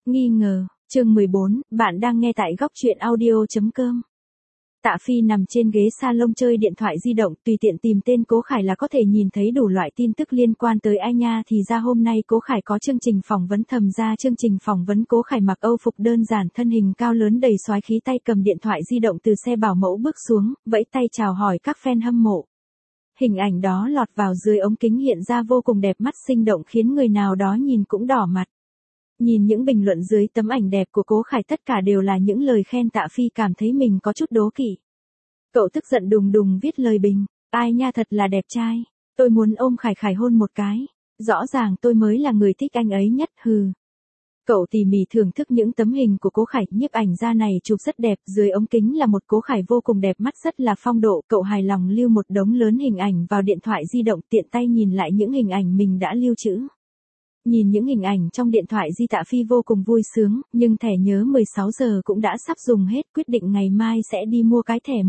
Nghi ngờ, chương 14, bạn đang nghe tại góc truyện audio.com. Tạ Phi nằm trên ghế salon chơi điện thoại di động, tùy tiện tìm tên Cố Khải là có thể nhìn thấy đủ loại tin tức liên quan tới ai nha. Thì ra hôm nay Cố Khải có chương trình phỏng vấn. Thầm ra chương trình phỏng vấn Cố Khải mặc Âu phục đơn giản, thân hình cao lớn đầy soái khí, tay cầm điện thoại di động từ xe bảo mẫu bước xuống, vẫy tay chào hỏi các fan hâm mộ. Hình ảnh đó lọt vào dưới ống kính hiện ra vô cùng đẹp mắt sinh động, khiến người nào đó nhìn cũng đỏ mặt. Nhìn những bình luận dưới tấm ảnh đẹp của Cố Khải tất cả đều là những lời khen. Tạ Phi cảm thấy mình có chút đố kỵ. Cậu tức giận đùng đùng viết lời bình, ai nha thật là đẹp trai, tôi muốn ôm Khải Khải hôn một cái, rõ ràng tôi mới là người thích anh ấy nhất, hừ. Cậu tỉ mỉ thưởng thức những tấm hình của Cố Khải, nhiếp ảnh gia này chụp rất đẹp, dưới ống kính là một Cố Khải vô cùng đẹp mắt, rất là phong độ. Cậu hài lòng lưu một đống lớn hình ảnh vào điện thoại di động, tiện tay nhìn lại những hình ảnh mình đã lưu trữ. Nhìn những hình ảnh trong điện thoại di, Tạ Phi vô cùng vui sướng, nhưng thẻ nhớ 16 giờ cũng đã sắp dùng hết, quyết định ngày mai sẽ đi mua cái thẻ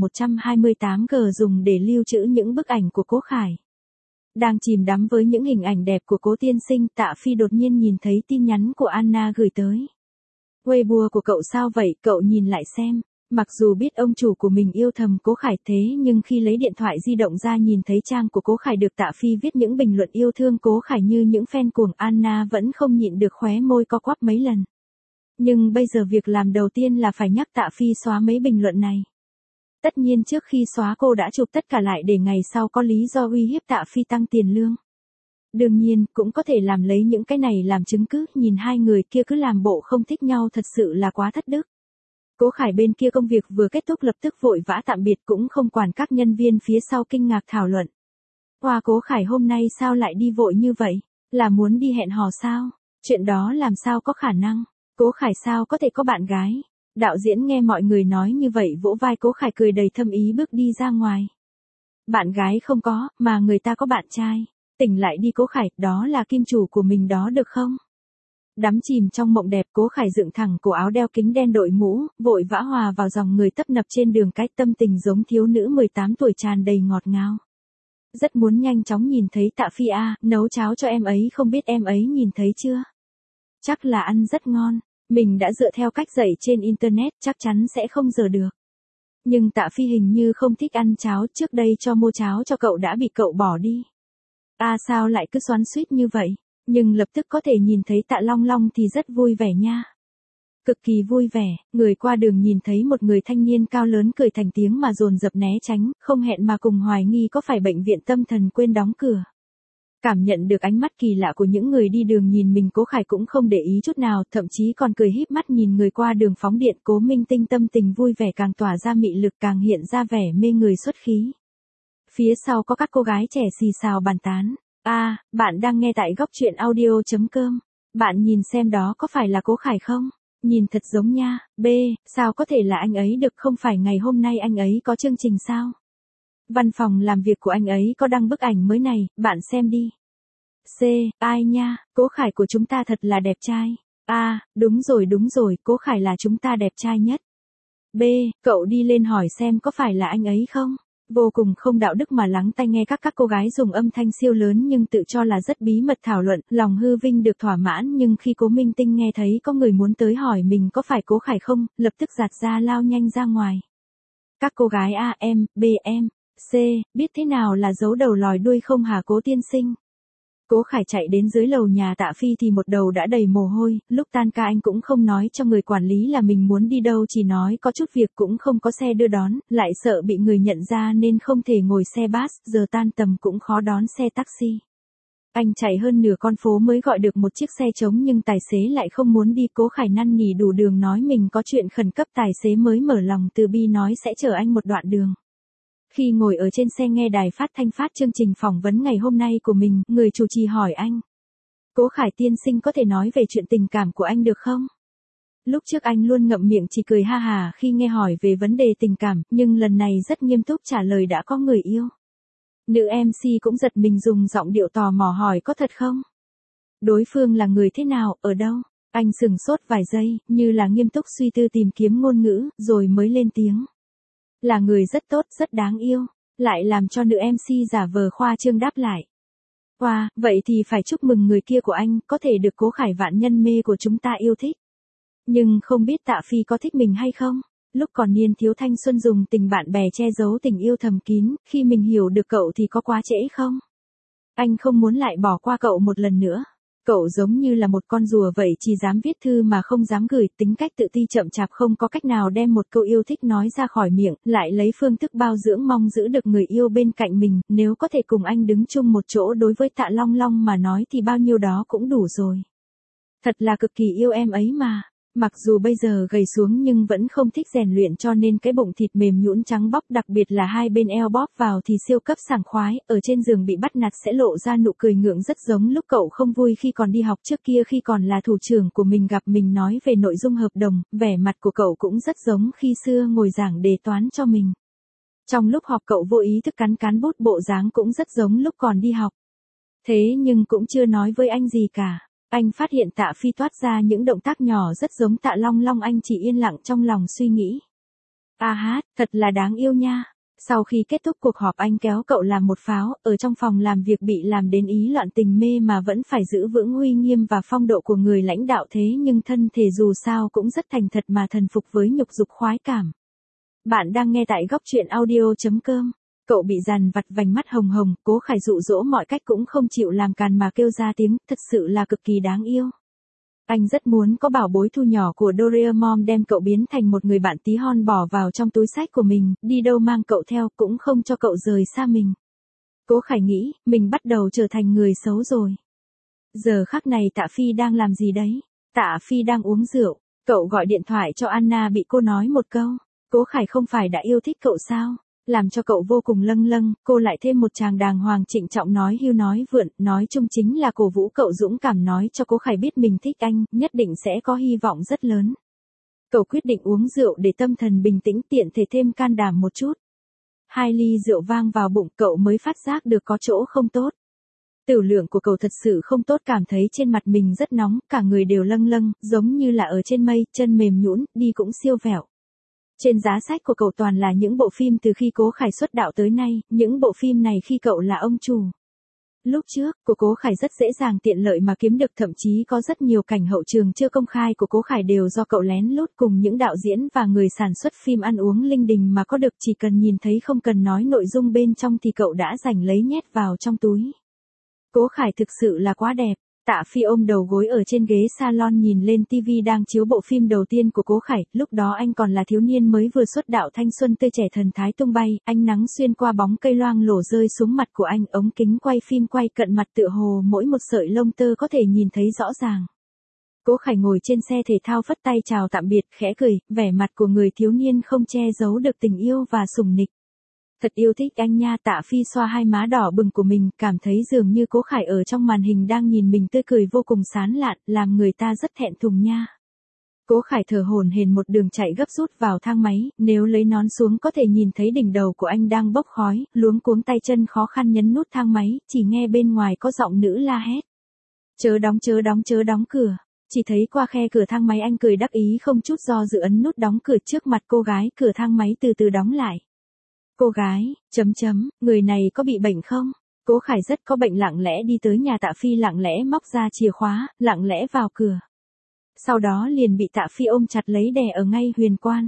128G dùng để lưu trữ những bức ảnh của Cố Khải. Đang chìm đắm với những hình ảnh đẹp của Cố tiên sinh, Tạ Phi đột nhiên nhìn thấy tin nhắn của Anna gửi tới. Weibo của cậu sao vậy, cậu nhìn lại xem. Mặc dù biết ông chủ của mình yêu thầm Cố Khải, thế nhưng khi lấy điện thoại di động ra nhìn thấy trang của Cố Khải được Tạ Phi viết những bình luận yêu thương Cố Khải như những fan cuồng, Anna vẫn không nhịn được khóe môi co quắp mấy lần. Nhưng bây giờ việc làm đầu tiên là phải nhắc Tạ Phi xóa mấy bình luận này. Tất nhiên trước khi xóa cô đã chụp tất cả lại để ngày sau có lý do uy hiếp Tạ Phi tăng tiền lương. Đương nhiên, cũng có thể làm lấy những cái này làm chứng cứ, nhìn hai người kia cứ làm bộ không thích nhau thật sự là quá thất đức. Cố Khải bên kia công việc vừa kết thúc lập tức vội vã tạm biệt, cũng không quản các nhân viên phía sau kinh ngạc thảo luận. Wow, Cố Khải hôm nay sao lại đi vội như vậy? Là muốn đi hẹn hò sao? Chuyện đó làm sao có khả năng? Cố Khải sao có thể có bạn gái? Đạo diễn nghe mọi người nói như vậy vỗ vai Cố Khải cười đầy thâm ý bước đi ra ngoài. Bạn gái không có, mà người ta có bạn trai. Tỉnh lại đi Cố Khải, đó là kim chủ của mình đó được không? Đắm chìm trong mộng đẹp, Cố Khải dựng thẳng cổ áo, đeo kính đen, đội mũ, vội vã hòa vào dòng người tấp nập trên đường cái, tâm tình giống thiếu nữ 18 tuổi tràn đầy ngọt ngào. Rất muốn nhanh chóng nhìn thấy Tạ Phi à, nấu cháo cho em ấy, không biết em ấy nhìn thấy chưa? Chắc là ăn rất ngon, mình đã dựa theo cách dạy trên internet, chắc chắn sẽ không dở được. Nhưng Tạ Phi hình như không thích ăn cháo, trước đây cho mua cháo cho cậu đã bị cậu bỏ đi. À sao lại cứ xoắn xuýt như vậy? Nhưng lập tức có thể nhìn thấy Tạ Long Long thì rất vui vẻ nha. Cực kỳ vui vẻ, người qua đường nhìn thấy một người thanh niên cao lớn cười thành tiếng mà dồn dập né tránh, không hẹn mà cùng hoài nghi có phải bệnh viện tâm thần quên đóng cửa. Cảm nhận được ánh mắt kỳ lạ của những người đi đường nhìn mình, Cố Khải cũng không để ý chút nào, thậm chí còn cười híp mắt nhìn người qua đường phóng điện. Cố Minh Tinh tâm tình vui vẻ càng tỏa ra mị lực, càng hiện ra vẻ mê người xuất khí. Phía sau có các cô gái trẻ xì xào bàn tán. À, bạn đang nghe tại góc truyện audio.com. Bạn nhìn xem đó có phải là Cố Khải không? Nhìn thật giống nha. B, sao có thể là anh ấy được, không phải ngày hôm nay anh ấy có chương trình sao? Văn phòng làm việc của anh ấy có đăng bức ảnh mới này, bạn xem đi. C, ai nha, Cố Khải của chúng ta thật là đẹp trai. À, đúng rồi, Cố Khải là chúng ta đẹp trai nhất. B, cậu đi lên hỏi xem có phải là anh ấy không? Vô cùng không đạo đức mà lắng tai nghe các cô gái dùng âm thanh siêu lớn nhưng tự cho là rất bí mật thảo luận, lòng hư vinh được thỏa mãn. Nhưng khi Cố Minh Tinh nghe thấy có người muốn tới hỏi mình có phải Cố Khải không, lập tức giạt ra lao nhanh ra ngoài. Các cô gái A em, B em, C, biết thế nào là giấu đầu lòi đuôi không hả Cố tiên sinh? Cố Khải chạy đến dưới lầu nhà Tạ Phi thì một đầu đã đầy mồ hôi, lúc tan ca anh cũng không nói cho người quản lý là mình muốn đi đâu, chỉ nói có chút việc, cũng không có xe đưa đón, lại sợ bị người nhận ra nên không thể ngồi xe bus, giờ tan tầm cũng khó đón xe taxi. Anh chạy hơn nửa con phố mới gọi được một chiếc xe trống nhưng tài xế lại không muốn đi. Cố Khải năn nỉ đủ đường nói mình có chuyện khẩn cấp, tài xế mới mở lòng từ bi nói sẽ chở anh một đoạn đường. Khi ngồi ở trên xe nghe đài phát thanh phát chương trình phỏng vấn ngày hôm nay của mình, người chủ trì hỏi anh. Cố Khải tiên sinh có thể nói về chuyện tình cảm của anh được không? Lúc trước anh luôn ngậm miệng chỉ cười ha hà khi nghe hỏi về vấn đề tình cảm, nhưng lần này rất nghiêm túc trả lời đã có người yêu. Nữ MC cũng giật mình dùng giọng điệu tò mò hỏi có thật không? Đối phương là người thế nào, ở đâu? Anh sửng sốt vài giây, như là nghiêm túc suy tư tìm kiếm ngôn ngữ, rồi mới lên tiếng. Là người rất tốt, rất đáng yêu, lại làm cho nữ MC giả vờ khoa trương đáp lại. Wow, vậy thì phải chúc mừng người kia của anh, có thể được Cố Khải vạn nhân mê của chúng ta yêu thích. Nhưng không biết Tạ Phi có thích mình hay không? Lúc còn niên thiếu thanh xuân dùng tình bạn bè che giấu tình yêu thầm kín, khi mình hiểu được cậu thì có quá trễ không? Anh không muốn lại bỏ qua cậu một lần nữa. Cậu giống như là một con rùa vậy, chỉ dám viết thư mà không dám gửi, tính cách tự ti chậm chạp, không có cách nào đem một câu yêu thích nói ra khỏi miệng, lại lấy phương thức bao dưỡng mong giữ được người yêu bên cạnh mình, nếu có thể cùng anh đứng chung một chỗ, đối với Tạ Long Long mà nói thì bao nhiêu đó cũng đủ rồi. Thật là cực kỳ yêu em ấy mà. Mặc dù bây giờ gầy xuống nhưng vẫn không thích rèn luyện, cho nên cái bụng thịt mềm nhũn trắng bóc, đặc biệt là hai bên eo bóp vào thì siêu cấp sảng khoái, ở trên giường bị bắt nạt sẽ lộ ra nụ cười ngượng rất giống lúc cậu không vui khi còn đi học trước kia, khi còn là thủ trưởng của mình gặp mình nói về nội dung hợp đồng, vẻ mặt của cậu cũng rất giống khi xưa ngồi giảng đề toán cho mình. Trong lúc họp cậu vô ý thức cắn cán bút, bộ dáng cũng rất giống lúc còn đi học. Thế nhưng cũng chưa nói với anh gì cả. Anh phát hiện Tạ Phi toát ra những động tác nhỏ rất giống Tạ Long Long, anh chỉ yên lặng trong lòng suy nghĩ. À hát, thật là đáng yêu nha. Sau khi kết thúc cuộc họp anh kéo cậu làm một pháo, ở trong phòng làm việc bị làm đến ý loạn tình mê mà vẫn phải giữ vững uy nghiêm và phong độ của người lãnh đạo, thế nhưng thân thể dù sao cũng rất thành thật mà thần phục với nhục dục khoái cảm. Bạn đang nghe tại góc truyện audio.com. Cậu bị dằn vặt, vành mắt hồng hồng, Cố Khải dụ dỗ mọi cách cũng không chịu làm càn mà kêu ra tiếng, thật sự là cực kỳ đáng yêu. Anh rất muốn có bảo bối thu nhỏ của Doraemon đem cậu biến thành một người bạn tí hon bỏ vào trong túi xách của mình, đi đâu mang cậu theo, cũng không cho cậu rời xa mình. Cố Khải nghĩ, mình bắt đầu trở thành người xấu rồi. Giờ khắc này Tạ Phi đang làm gì đấy? Tạ Phi đang uống rượu, cậu gọi điện thoại cho Anna, bị cô nói một câu. Cố Khải không phải đã yêu thích cậu sao? Làm cho cậu vô cùng lâng lâng, cô lại thêm một tràng đàng hoàng trịnh trọng nói hưu nói vượn, nói chung chính là cổ vũ cậu dũng cảm, nói cho Cố Khải biết mình thích anh, nhất định sẽ có hy vọng rất lớn. Cậu quyết định uống rượu để tâm thần bình tĩnh, tiện thể thêm can đảm một chút. 2 ly rượu vang vào bụng, cậu mới phát giác được có chỗ không tốt. Tiểu lượng của cậu thật sự không tốt, cảm thấy trên mặt mình rất nóng, cả người đều lâng lâng, giống như là ở trên mây, chân mềm nhũn, đi cũng siêu vẹo. Trên giá sách của cậu toàn là những bộ phim từ khi Cố Khải xuất đạo tới nay, những bộ phim này khi cậu là ông chủ. Lúc trước, của Cố Khải rất dễ dàng tiện lợi mà kiếm được, thậm chí có rất nhiều cảnh hậu trường chưa công khai của Cố Khải đều do cậu lén lút cùng những đạo diễn và người sản xuất phim ăn uống linh đình mà có được, chỉ cần nhìn thấy không cần nói nội dung bên trong thì cậu đã giành lấy nhét vào trong túi. Cố Khải thực sự là quá đẹp. Tạ Phi ôm đầu gối ở trên ghế salon nhìn lên TV đang chiếu bộ phim đầu tiên của Cố Khải, lúc đó anh còn là thiếu niên mới vừa xuất đạo, thanh xuân tươi trẻ, thần thái tung bay, ánh nắng xuyên qua bóng cây loang lổ rơi xuống mặt của anh, ống kính quay phim quay cận mặt tựa hồ mỗi một sợi lông tơ có thể nhìn thấy rõ ràng. Cố Khải ngồi trên xe thể thao phất tay chào tạm biệt, khẽ cười, vẻ mặt của người thiếu niên không che giấu được tình yêu và sùng nịch. Thật yêu thích anh nha. Tạ Phi xoa hai má đỏ bừng của mình, cảm thấy dường như Cố Khải ở trong màn hình đang nhìn mình tươi cười vô cùng sán lạn, làm người ta rất thẹn thùng nha. Cố Khải thở hổn hển một đường chạy gấp rút vào thang máy, nếu lấy nón xuống có thể nhìn thấy đỉnh đầu của anh đang bốc khói, luống cuống tay chân khó khăn nhấn nút thang máy, chỉ nghe bên ngoài có giọng nữ la hét. Chớ đóng, chớ đóng, chớ đóng cửa. Chỉ thấy qua khe cửa thang máy anh cười đắc ý không chút do dự ấn nút đóng cửa trước mặt cô gái, cửa thang máy từ từ đóng lại. Cô gái, người này có bị bệnh không? Cố Khải rất có bệnh, lặng lẽ đi tới nhà Tạ Phi, lặng lẽ móc ra chìa khóa, lặng lẽ vào cửa. Sau đó liền bị Tạ Phi ôm chặt lấy đè ở ngay huyền quan.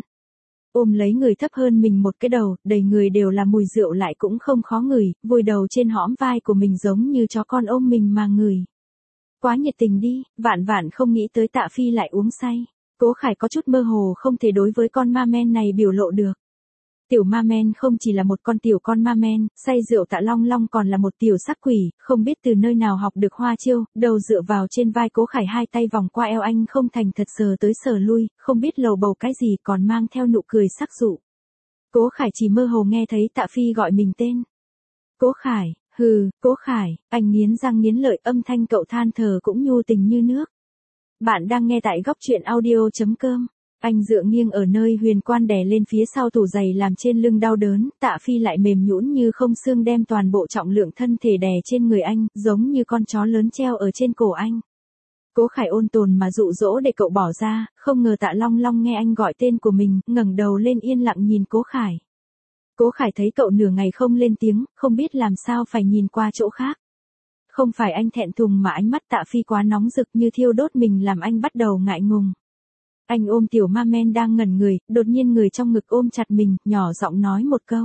Ôm lấy người thấp hơn mình một cái đầu, đầy người đều là mùi rượu lại cũng không khó ngửi, vùi đầu trên hõm vai của mình giống như chó con ôm mình mà ngửi. Quá nhiệt tình đi, vạn vạn không nghĩ tới Tạ Phi lại uống say. Cố Khải có chút mơ hồ, không thể đối với con ma men này biểu lộ được. Tiểu ma men không chỉ là một con ma men, say rượu Tạ Long Long còn là một tiểu sắc quỷ, không biết từ nơi nào học được hoa chiêu, đầu dựa vào trên vai Cố Khải, hai tay vòng qua eo anh không thành thật sờ tới sờ lui, không biết lầu bầu cái gì, còn mang theo nụ cười sắc dụ. Cố Khải chỉ mơ hồ nghe thấy Tạ Phi gọi mình tên. Cố Khải, hừ, Cố Khải, anh nghiến răng nghiến lợi, âm thanh cậu than thở cũng nhu tình như nước. Bạn đang nghe tại góc truyện audio.com. Anh dựa nghiêng ở nơi huyền quan đè lên phía sau tủ giày làm trên lưng đau đớn, Tạ Phi lại mềm nhũn như không xương đem toàn bộ trọng lượng thân thể đè trên người anh, giống như con chó lớn treo ở trên cổ anh. Cố Khải ôn tồn mà dụ dỗ để cậu bỏ ra, không ngờ Tạ Long Long nghe anh gọi tên của mình, ngẩng đầu lên yên lặng nhìn Cố Khải. Cố Khải thấy cậu nửa ngày không lên tiếng, không biết làm sao phải nhìn qua chỗ khác. Không phải anh thẹn thùng mà ánh mắt Tạ Phi quá nóng rực như thiêu đốt mình làm anh bắt đầu ngại ngùng. Anh ôm tiểu ma men đang ngẩn người, đột nhiên người trong ngực ôm chặt mình, nhỏ giọng nói một câu.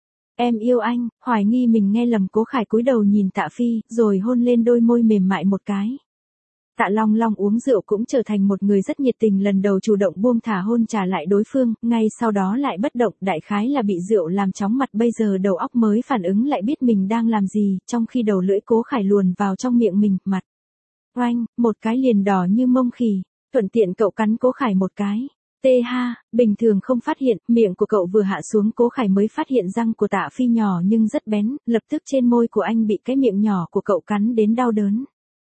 Em yêu anh, hoài nghi mình nghe lầm Cố Khải cúi đầu nhìn Tạ Phi, rồi hôn lên đôi môi mềm mại một cái. Tạ Long Long uống rượu cũng trở thành một người rất nhiệt tình, lần đầu chủ động buông thả hôn trả lại đối phương, ngay sau đó lại bất động, đại khái là bị rượu làm chóng mặt, bây giờ đầu óc mới phản ứng lại biết mình đang làm gì, trong khi đầu lưỡi Cố Khải luồn vào trong miệng mình, mặt. Oanh, một cái liền đỏ như mông khỉ, thuận tiện cậu cắn Cố Khải một cái. Tê ha, bình thường không phát hiện, miệng của cậu vừa hạ xuống Cố Khải mới phát hiện răng của Tạ Phi nhỏ nhưng rất bén, lập tức trên môi của anh bị cái miệng nhỏ của cậu cắn đến đau đớn.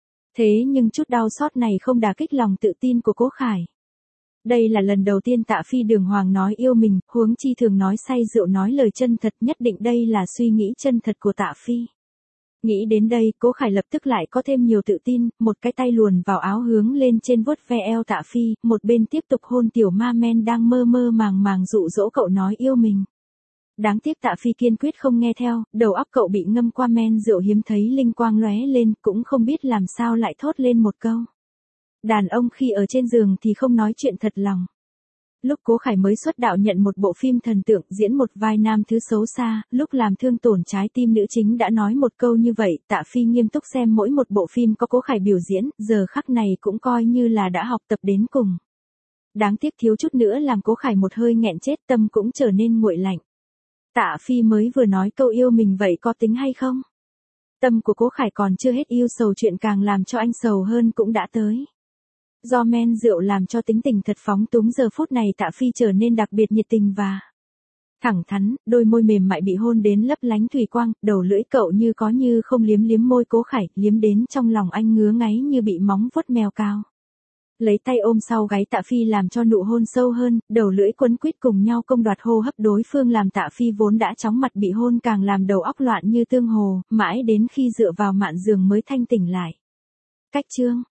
Thế nhưng chút đau xót này không đả kích lòng tự tin của Cố Khải. Đây là lần đầu tiên Tạ Phi đường hoàng nói yêu mình, huống chi thường nói say rượu nói lời chân thật, nhất định đây là suy nghĩ chân thật của Tạ Phi. Nghĩ đến đây, Cố Khải lập tức lại có thêm nhiều tự tin, một cái tay luồn vào áo hướng lên trên vuốt ve eo Tạ Phi, một bên tiếp tục hôn tiểu ma men đang mơ mơ màng màng dụ dỗ cậu nói yêu mình. Đáng tiếc Tạ Phi kiên quyết không nghe theo, đầu óc cậu bị ngâm qua men rượu hiếm thấy linh quang lóe lên, cũng không biết làm sao lại thốt lên một câu. Đàn ông khi ở trên giường thì không nói chuyện thật lòng. Lúc Cố Khải mới xuất đạo nhận một bộ phim thần tượng diễn một vai nam thứ xấu xa, lúc làm thương tổn trái tim nữ chính đã nói một câu như vậy, Tạ Phi nghiêm túc xem mỗi một bộ phim có Cố Khải biểu diễn, giờ khắc này cũng coi như là đã học tập đến cùng. Đáng tiếc thiếu chút nữa làm Cố Khải một hơi nghẹn chết, tâm cũng trở nên nguội lạnh. Tạ Phi mới vừa nói câu yêu mình vậy có tính hay không? Tâm của Cố Khải còn chưa hết yêu sầu, chuyện càng làm cho anh sầu hơn cũng đã tới. Do men rượu làm cho tính tình thật phóng túng, giờ phút này Tạ Phi trở nên đặc biệt nhiệt tình và thẳng thắn, đôi môi mềm mại bị hôn đến lấp lánh thủy quang, đầu lưỡi cậu như có như không liếm liếm môi Cố Khải, liếm đến trong lòng anh ngứa ngáy như bị móng vuốt mèo cào. Lấy tay ôm sau gáy Tạ Phi làm cho nụ hôn sâu hơn, đầu lưỡi quấn quýt cùng nhau công đoạt hô hấp đối phương, làm Tạ Phi vốn đã chóng mặt bị hôn càng làm đầu óc loạn như tương hồ, mãi đến khi dựa vào mạn giường mới thanh tỉnh lại. Cách chương